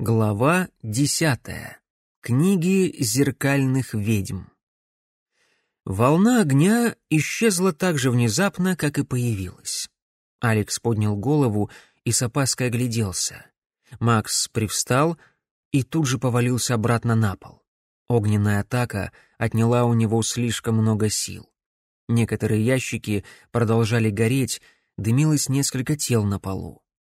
Глава 10. Книги зеркальных ведьм. Волна огня исчезла так же внезапно, как и появилась. Алекс поднял голову и с опаской огляделся. Макс привстал и тут же повалился обратно на пол. Огненная атака отняла у него слишком много сил. Некоторые ящики продолжали гореть, дымилось несколько тел на полу.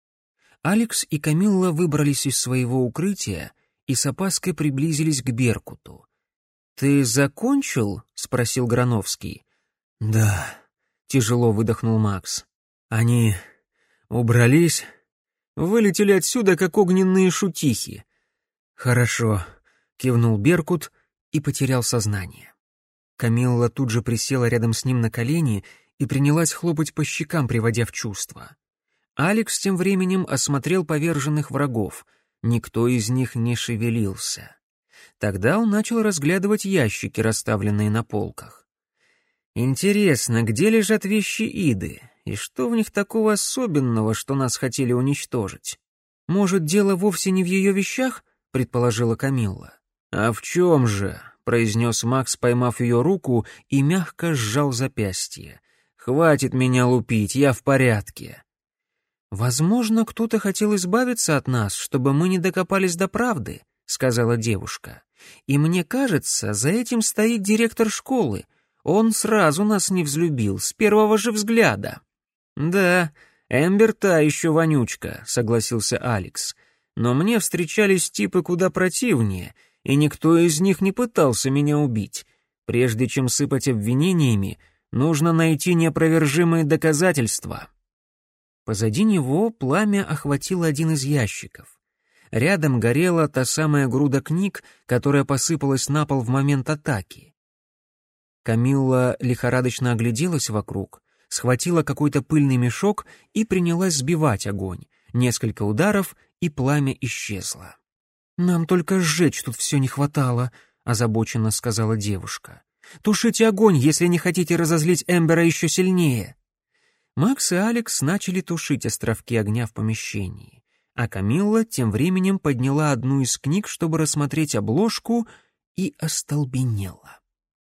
Алекс и Камилла выбрались из своего укрытия и с опаской приблизились к Беркуту. «Ты закончил?» — спросил Грановский. «Да», — тяжело выдохнул Макс. «Они убрались, вылетели отсюда, как огненные шутихи». «Хорошо», — кивнул Беркут и потерял сознание. Камилла тут же присела рядом с ним на колени и принялась хлопать по щекам, приводя в чувство. Алекс тем временем осмотрел поверженных врагов. Никто из них не шевелился. Тогда он начал разглядывать ящики, расставленные на полках. «Интересно, где лежат вещи Иды? И что в них такого особенного, что нас хотели уничтожить? Может, дело вовсе не в ее вещах?» — предположила Камилла. «А в чем же?» — произнес Макс, поймав ее руку и мягко сжал запястье. «Хватит меня лупить, я в порядке». «Возможно, кто-то хотел избавиться от нас, чтобы мы не докопались до правды», — сказала девушка. «И мне кажется, за этим стоит директор школы. Он сразу нас не взлюбил, с первого же взгляда». «Да, Эмбер та еще вонючка», — согласился Алекс. «Но мне встречались типы куда противнее, и никто из них не пытался меня убить. Прежде чем сыпать обвинениями, нужно найти неопровержимые доказательства». Позади него пламя охватило один из ящиков. Рядом горела та самая груда книг, которая посыпалась на пол в момент атаки. Камилла лихорадочно огляделась вокруг, схватила какой-то пыльный мешок и принялась сбивать огонь. Несколько ударов, и пламя исчезло. «Нам только сжечь тут все не хватало», — озабоченно сказала девушка. «Тушите огонь, если не хотите разозлить Эмбера еще сильнее». Макс и Алекс начали тушить островки огня в помещении, а Камилла тем временем подняла одну из книг, чтобы рассмотреть обложку, и остолбенела.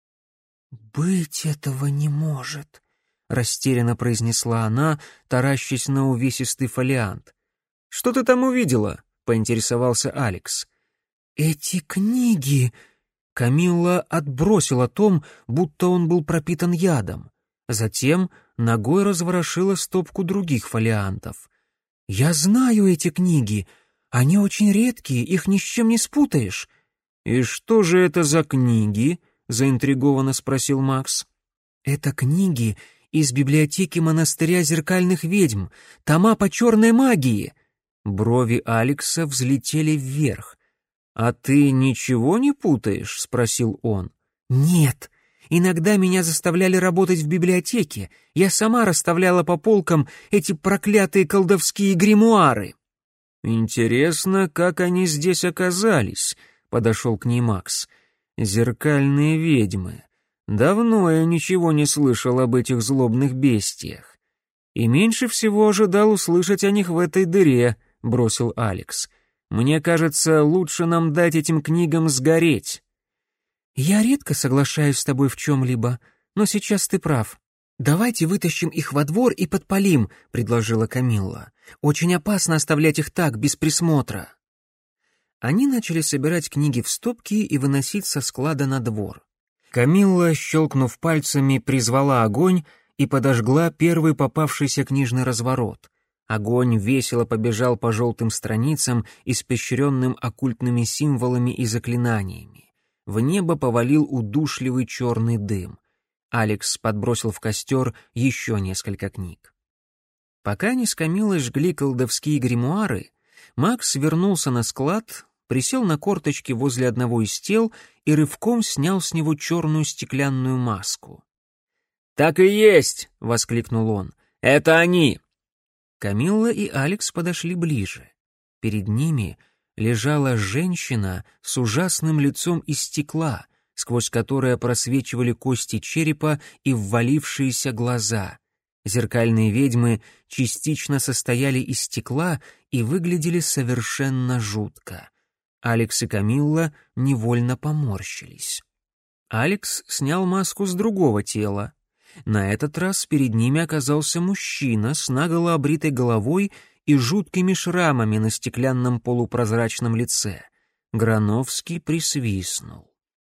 «Быть этого не может», — растерянно произнесла она, таращась на увесистый фолиант. «Что ты там увидела?» — поинтересовался Алекс. «Эти книги...» Камилла отбросила том, будто он был пропитан ядом. Затем ногой разворошила стопку других фолиантов. «Я знаю эти книги. Они очень редкие, их ни с чем не спутаешь». «И что же это за книги?» — заинтригованно спросил Макс. «Это книги из библиотеки монастыря зеркальных ведьм, тома по черной магии». Брови Алекса взлетели вверх. «А ты ничего не путаешь?» — спросил он. «Нет. Иногда меня заставляли работать в библиотеке. Я сама расставляла по полкам эти проклятые колдовские гримуары». «Интересно, как они здесь оказались?» — подошел к ней Макс. «Зеркальные ведьмы. Давно я ничего не слышал об этих злобных бестиях. И меньше всего ожидал услышать о них в этой дыре», — бросил Алекс. «Мне кажется, лучше нам дать этим книгам сгореть». «Я редко соглашаюсь с тобой в чем-либо, но сейчас ты прав. Давайте вытащим их во двор и подпалим», — предложила Камилла. «Очень опасно оставлять их так, без присмотра». Они начали собирать книги в стопки и выносить со склада на двор. Камилла, щелкнув пальцами, призвала огонь и подожгла первый попавшийся книжный разворот. Огонь весело побежал по желтым страницам, испещренным оккультными символами и заклинаниями. В небо повалил удушливый черный дым. Алекс подбросил в костер еще несколько книг. Пока они с Камиллой жгли колдовские гримуары, Макс вернулся на склад, присел на корточки возле одного из тел и рывком снял с него черную стеклянную маску. «Так и есть!» — воскликнул он. «Это они!» Камилла и Алекс подошли ближе. Перед ними лежала женщина с ужасным лицом из стекла, сквозь которое просвечивали кости черепа и ввалившиеся глаза. Зеркальные ведьмы частично состояли из стекла и выглядели совершенно жутко. Алекс и Камилла невольно поморщились. Алекс снял маску с другого тела. На этот раз перед ними оказался мужчина с наголо обритой головой и жуткими шрамами на стеклянном полупрозрачном лице. Грановский присвистнул.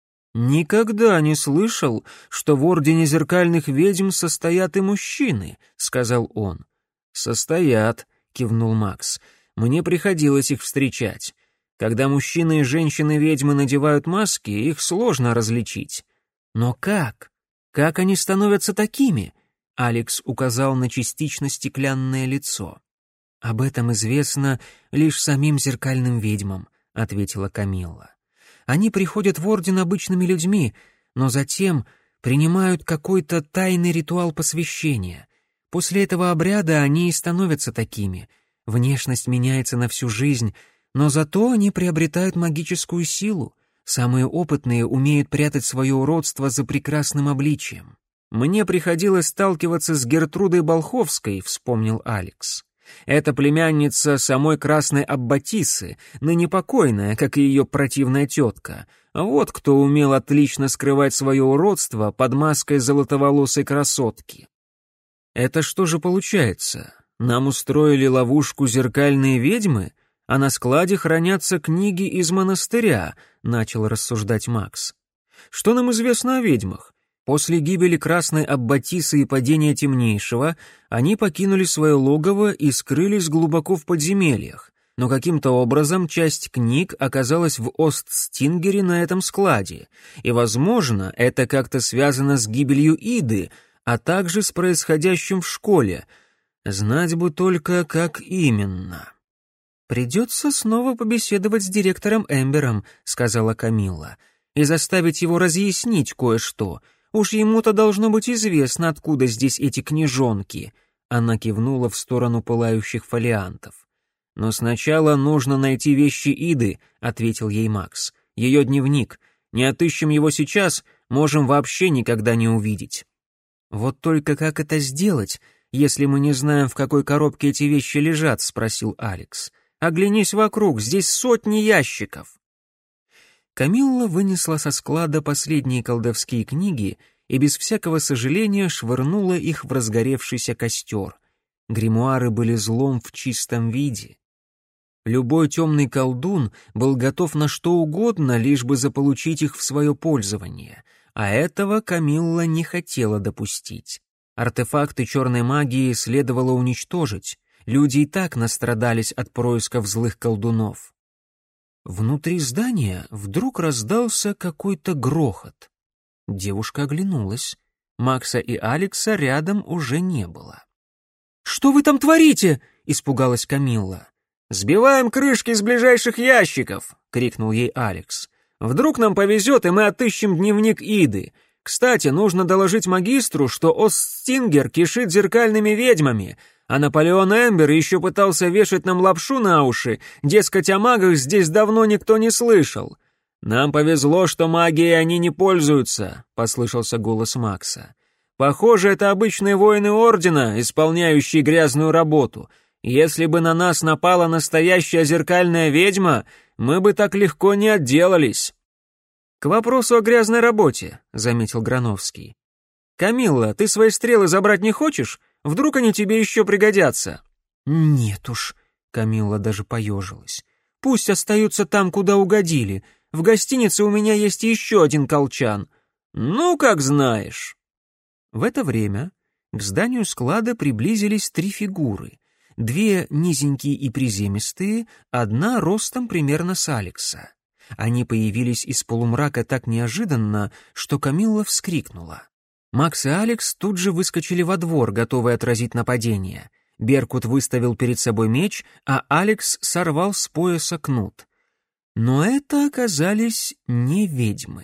«Никогда не слышал, что в Ордене Зеркальных Ведьм состоят и мужчины», — сказал он. «Состоят», — кивнул Макс. «Мне приходилось их встречать. Когда мужчины и женщины-ведьмы надевают маски, их сложно различить». «Но как? Как они становятся такими?» — Алекс указал на частично стеклянное лицо. «Об этом известно лишь самим зеркальным ведьмам», — ответила Камилла. «Они приходят в Орден обычными людьми, но затем принимают какой-то тайный ритуал посвящения. После этого обряда они и становятся такими. Внешность меняется на всю жизнь, но зато они приобретают магическую силу. Самые опытные умеют прятать свое уродство за прекрасным обличием». «Мне приходилось сталкиваться с Гертрудой Болховской», — вспомнил Алекс. «Это племянница самой Красной Аббатисы, ныне покойная, как и ее противная тетка. Вот кто умел отлично скрывать свое уродство под маской золотоволосой красотки». «Это что же получается? Нам устроили ловушку зеркальные ведьмы, а на складе хранятся книги из монастыря», — начал рассуждать Макс. «Что нам известно о ведьмах? После гибели Красной Аббатисы и падения Темнейшего они покинули свое логово и скрылись глубоко в подземельях, но каким-то образом часть книг оказалась в Остстингере на этом складе, и, возможно, это как-то связано с гибелью Иды, а также с происходящим в школе. Знать бы только, как именно». «Придется снова побеседовать с директором Эмбером», — сказала Камилла, «и заставить его разъяснить кое-что. Уж ему-то должно быть известно, откуда здесь эти книжонки». Она кивнула в сторону пылающих фолиантов. «Но сначала нужно найти вещи Иды», — ответил ей Макс. «Ее дневник. Не отыщем его сейчас, можем вообще никогда не увидеть». «Вот только как это сделать, если мы не знаем, в какой коробке эти вещи лежат?» — спросил Алекс. «Оглянись вокруг, здесь сотни ящиков». Камилла вынесла со склада последние колдовские книги и без всякого сожаления швырнула их в разгоревшийся костер. Гримуары были злом в чистом виде. Любой темный колдун был готов на что угодно, лишь бы заполучить их в свое пользование, а этого Камилла не хотела допустить. Артефакты черной магии следовало уничтожить, люди и так настрадались от происков злых колдунов. Внутри здания вдруг раздался какой-то грохот. Девушка оглянулась. Макса и Алекса рядом уже не было. «Что вы там творите?» — испугалась Камилла. «Сбиваем крышки из ближайших ящиков!» — крикнул ей Алекс. «Вдруг нам повезет, и мы отыщем дневник Иды. Кстати, нужно доложить магистру, что Остстингер кишит зеркальными ведьмами, а Наполеон Эмбер еще пытался вешать нам лапшу на уши, дескать, о магах здесь давно никто не слышал. «Нам повезло, что магией они не пользуются», — послышался голос Макса. «Похоже, это обычные воины Ордена, исполняющие грязную работу. Если бы на нас напала настоящая зеркальная ведьма, мы бы так легко не отделались». «К вопросу о грязной работе», — заметил Грановский. «Камилла, ты свои стрелы забрать не хочешь? Вдруг они тебе еще пригодятся?» «Нет уж», — Камилла даже поежилась. «Пусть остаются там, куда угодили. В гостинице у меня есть еще один колчан». «Ну, как знаешь». В это время к зданию склада приблизились 3 фигуры. 2 низенькие и приземистые, одна ростом примерно с Алекса. Они появились из полумрака так неожиданно, что Камилла вскрикнула. Макс и Алекс тут же выскочили во двор, готовые отразить нападение. Беркут выставил перед собой меч, а Алекс сорвал с пояса кнут. Но это оказались не ведьмы.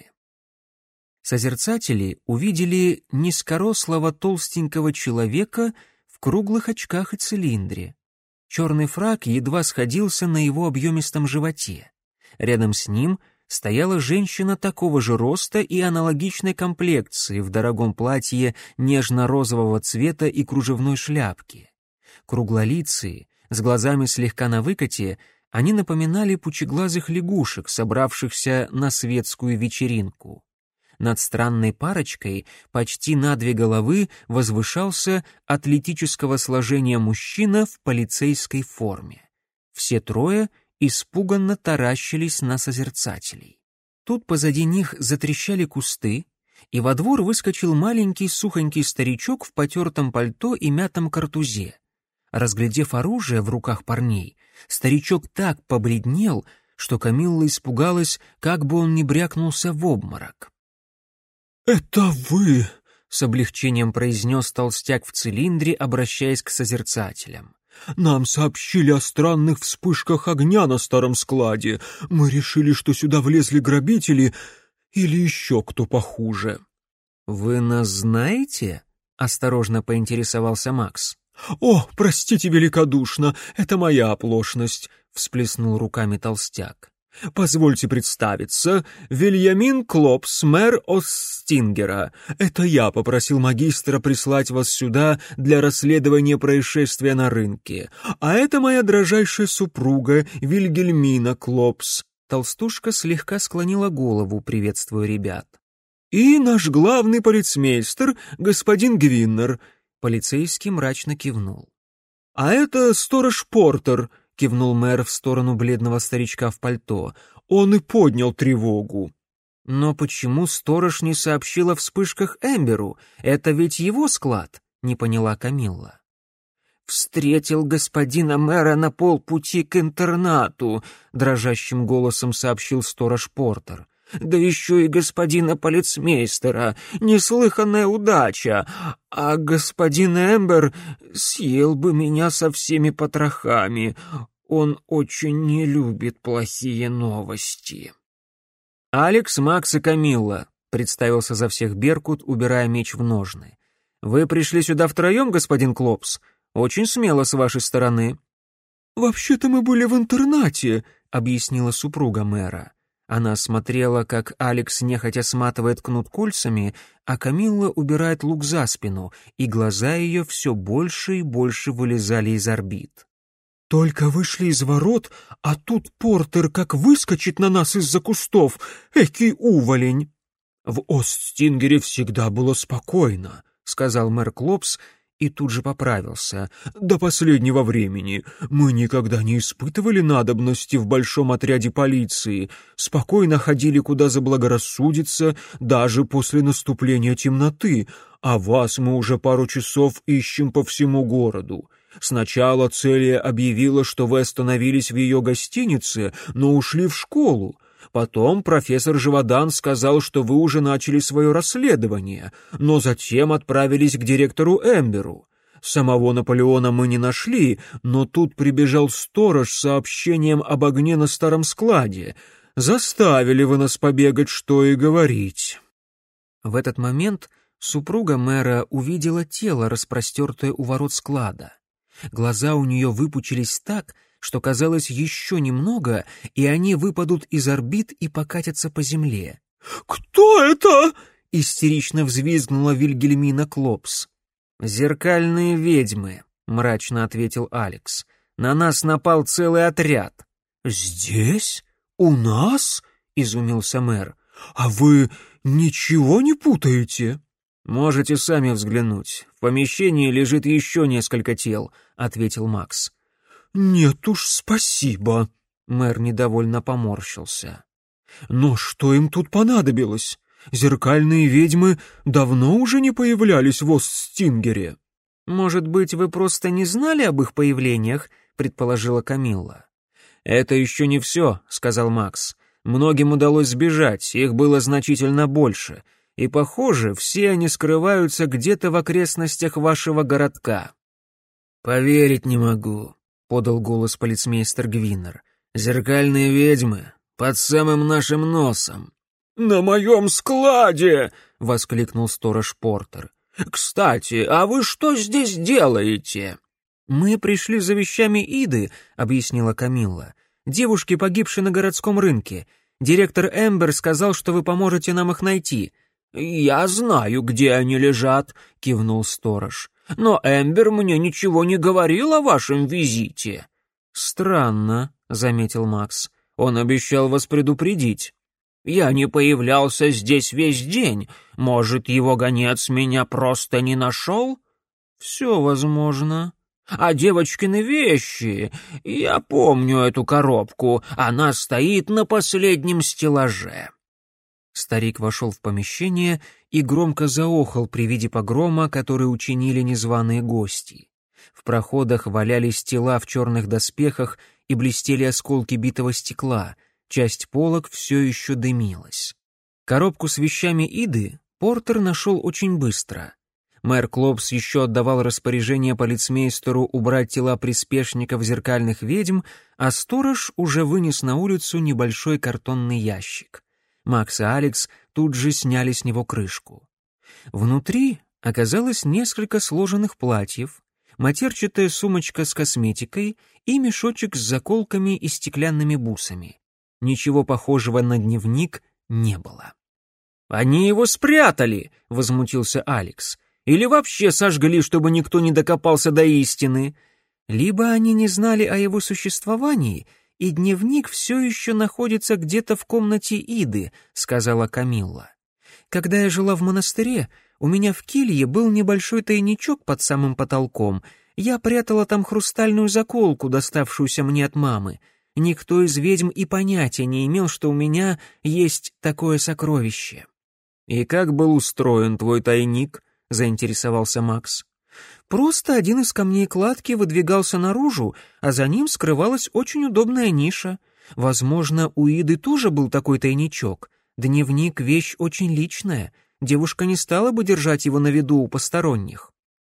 Созерцатели увидели низкорослого толстенького человека в круглых очках и цилиндре. Черный фрак едва сходился на его объемистом животе. Рядом с ним стояла женщина такого же роста и аналогичной комплекции в дорогом платье нежно-розового цвета и кружевной шляпке. Круглолицые, с глазами слегка на выкате, Они напоминали пучеглазых лягушек, собравшихся на светскую вечеринку. Над странной парочкой почти на 2 головы возвышался атлетического сложения мужчина в полицейской форме. Все трое испуганно таращились на созерцателей. Тут позади них затрещали кусты, и во двор выскочил маленький сухонький старичок в потертом пальто и мятом картузе. Разглядев оружие в руках парней, старичок так побледнел, что Камилла испугалась, как бы он не брякнулся в обморок. «Это вы!» — с облегчением произнес толстяк в цилиндре, обращаясь к созерцателям. «Нам сообщили о странных вспышках огня на старом складе. Мы решили, что сюда влезли грабители или еще кто похуже». «Вы нас знаете?» — осторожно поинтересовался Макс. «О, простите великодушно, это моя оплошность», — всплеснул руками толстяк. «Позвольте представиться, Вильямин Клопс, мэр Остингера. Это я попросил магистра прислать вас сюда для расследования происшествия на рынке. А это моя дрожайшая супруга Вильгельмина Клопс». Толстушка слегка склонила голову, приветствуя ребят. «И наш главный полицмейстер, господин Гвиннер». Полицейский мрачно кивнул. «А это сторож Портер», — кивнул мэр в сторону бледного старичка в пальто. «Он и поднял тревогу». «Но почему сторож не сообщил о вспышках Эмберу? Это ведь его склад», — не поняла Камилла. «Встретил господина мэра на полпути к интернату», — дрожащим голосом сообщил сторож Портер. «Да еще и господина полицмейстера. Неслыханная удача. А господин Эмбер съел бы меня со всеми потрохами. Он очень не любит плохие новости». «Алекс, Макс и Камилла», — представился за всех Беркут, убирая меч в ножны. «Вы пришли сюда втроем, господин Клопс? Очень смело с вашей стороны». «Вообще-то мы были в интернате», — объяснила супруга мэра. Она смотрела, как Алекс нехотя сматывает кнут кольцами, а Камилла убирает лук за спину, и глаза ее все больше и больше вылезали из орбит. «Только вышли из ворот, а тут Портер как выскочит на нас из-за кустов. Экий уволень!» «В Остингере всегда было спокойно», — сказал мэр Клопс, и тут же поправился. «До последнего времени мы никогда не испытывали надобности в большом отряде полиции, спокойно ходили куда заблагорассудится, даже после наступления темноты, а вас мы уже пару часов ищем по всему городу. Сначала Целия объявила, что вы остановились в ее гостинице, но ушли в школу. Потом профессор Живодан сказал, что вы уже начали свое расследование, но затем отправились к директору Эмберу. Самого Наполеона мы не нашли, но тут прибежал сторож с сообщением об огне на старом складе. Заставили вы нас побегать, что и говорить». В этот момент супруга мэра увидела тело, распростертое у ворот склада. Глаза у нее выпучились так, что казалось еще немного, и они выпадут из орбит и покатятся по земле. «Кто это?» — истерично взвизгнула Вильгельмина Клопс. «Зеркальные ведьмы», — мрачно ответил Алекс. «На нас напал целый отряд». «Здесь? У нас?» — изумился мэр. «А вы ничего не путаете?» «Можете сами взглянуть. В помещении лежит еще несколько тел», — ответил Макс. «Нет уж, спасибо», — мэр недовольно поморщился. «Но что им тут понадобилось? Зеркальные ведьмы давно уже не появлялись в Остингере». «Может быть, вы просто не знали об их появлениях?» — предположила Камилла. «Это еще не все», — сказал Макс. «Многим удалось сбежать, их было значительно больше, и, похоже, все они скрываются где-то в окрестностях вашего городка». «Поверить не могу», — подал голос полицмейстер Гвиннер. «Зеркальные ведьмы под самым нашим носом». «На моем складе!» — воскликнул сторож Портер. «Кстати, а вы что здесь делаете?» «Мы пришли за вещами Иды», — объяснила Камилла. «Девушки, погибшие на городском рынке. Директор Эмбер сказал, что вы поможете нам их найти». «Я знаю, где они лежат», — кивнул сторож. «Но Эмбер мне ничего не говорил о вашем визите». «Странно», — заметил Макс. «Он обещал вас предупредить». «Я не появлялся здесь весь день. Может, его гонец меня просто не нашел?» «Все возможно». «А девочкины вещи? Я помню эту коробку. Она стоит на последнем стеллаже». Старик вошел в помещение и громко заохал при виде погрома, который учинили незваные гости. В проходах валялись тела в черных доспехах и блестели осколки битого стекла, часть полок все еще дымилась. Коробку с вещами Иды Портер нашел очень быстро. Мэр Клопс еще отдавал распоряжение полицмейстеру убрать тела приспешников зеркальных ведьм, а сторож уже вынес на улицу небольшой картонный ящик. Макс и Алекс тут же сняли с него крышку. Внутри оказалось несколько сложенных платьев, матерчатая сумочка с косметикой и мешочек с заколками и стеклянными бусами. Ничего похожего на дневник не было. «Они его спрятали!» — возмутился Алекс. «Или вообще сожгли, чтобы никто не докопался до истины!» Либо они не знали о его существовании, и дневник все еще находится где-то в комнате Иды, сказала Камилла. Когда я жила в монастыре, у меня в келье был небольшой тайничок под самым потолком. Я прятала там хрустальную заколку, доставшуюся мне от мамы. Никто из ведьм и понятия не имел, что у меня есть такое сокровище. «И как был устроен твой тайник?» — заинтересовался Макс. Просто один из камней кладки выдвигался наружу, а за ним скрывалась очень удобная ниша. Возможно, у Иды тоже был такой тайничок. Дневник — вещь очень личная. Девушка не стала бы держать его на виду у посторонних.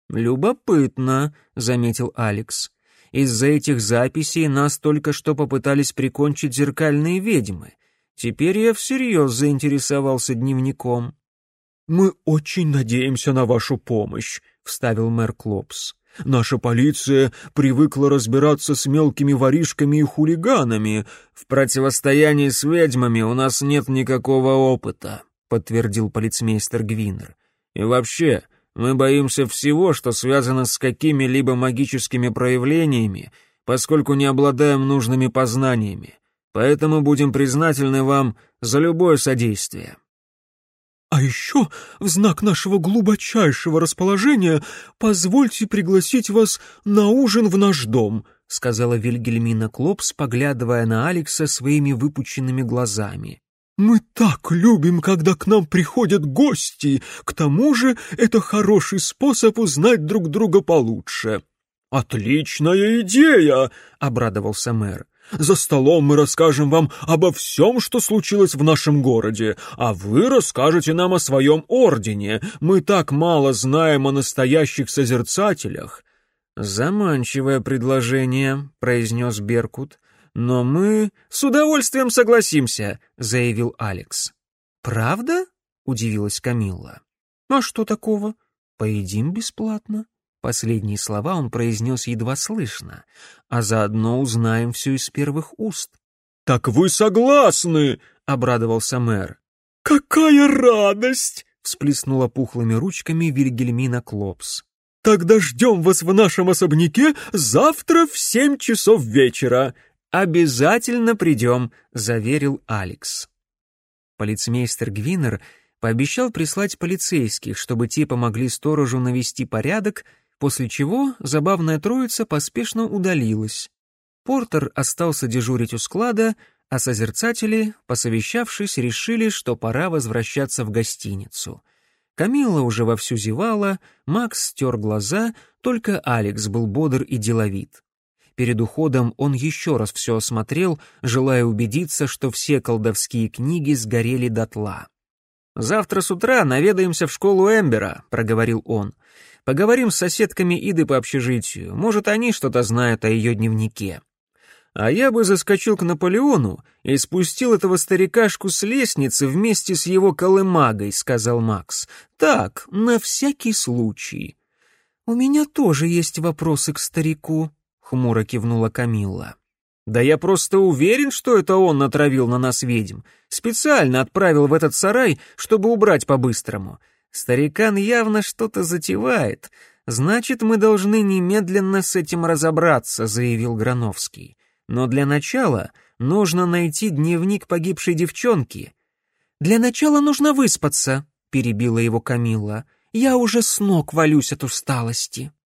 «Любопытно», — заметил Алекс. «Из-за этих записей нас только что попытались прикончить зеркальные ведьмы. Теперь я всерьез заинтересовался дневником». «Мы очень надеемся на вашу помощь», — вставил мэр Клопс. «Наша полиция привыкла разбираться с мелкими воришками и хулиганами. В противостоянии с ведьмами у нас нет никакого опыта», — подтвердил полицмейстер Гвинер. «И вообще, мы боимся всего, что связано с какими-либо магическими проявлениями, поскольку не обладаем нужными познаниями. Поэтому будем признательны вам за любое содействие». «А еще, в знак нашего глубочайшего расположения, позвольте пригласить вас на ужин в наш дом», — сказала Вильгельмина Клопс, поглядывая на Алекса своими выпученными глазами. «Мы так любим, когда к нам приходят гости. К тому же это хороший способ узнать друг друга получше». «Отличная идея!» — обрадовался мэр. «За столом мы расскажем вам обо всем, что случилось в нашем городе, а вы расскажете нам о своем ордене. Мы так мало знаем о настоящих созерцателях». «Заманчивое предложение», — произнес Беркут. «Но мы с удовольствием согласимся», — заявил Алекс. «Правда?» — удивилась Камилла. «А что такого? Поедим бесплатно». Последние слова он произнес едва слышно, а заодно узнаем все из первых уст. «Так вы согласны?» — обрадовался мэр. «Какая радость!» — всплеснула пухлыми ручками Вильгельмина Клопс. «Тогда ждем вас в нашем особняке завтра в 7 часов вечера». «Обязательно придем», — заверил Алекс. Полицмейстер Гвинер пообещал прислать полицейских, чтобы те помогли сторожу навести порядок, после чего забавная троица поспешно удалилась. Портер остался дежурить у склада, а созерцатели, посовещавшись, решили, что пора возвращаться в гостиницу. Камилла уже вовсю зевала, Макс стер глаза, только Алекс был бодр и деловит. Перед уходом он еще раз все осмотрел, желая убедиться, что все колдовские книги сгорели дотла. «Завтра с утра наведаемся в школу Эмбера», — проговорил он. «Поговорим с соседками Иды по общежитию. Может, они что-то знают о ее дневнике». «А я бы заскочил к Наполеону и спустил этого старикашку с лестницы вместе с его колымагой», — сказал Макс. «Так, на всякий случай». «У меня тоже есть вопросы к старику», — хмуро кивнула Камилла. «Да я просто уверен, что это он натравил на нас ведьм. Специально отправил в этот сарай, чтобы убрать по-быстрому. Старикан явно что-то затевает. Значит, мы должны немедленно с этим разобраться», — заявил Грановский. но для начала нужно найти дневник погибшей девчонки». «Для начала нужно выспаться», — перебила его Камилла. «Я уже с ног валюсь от усталости».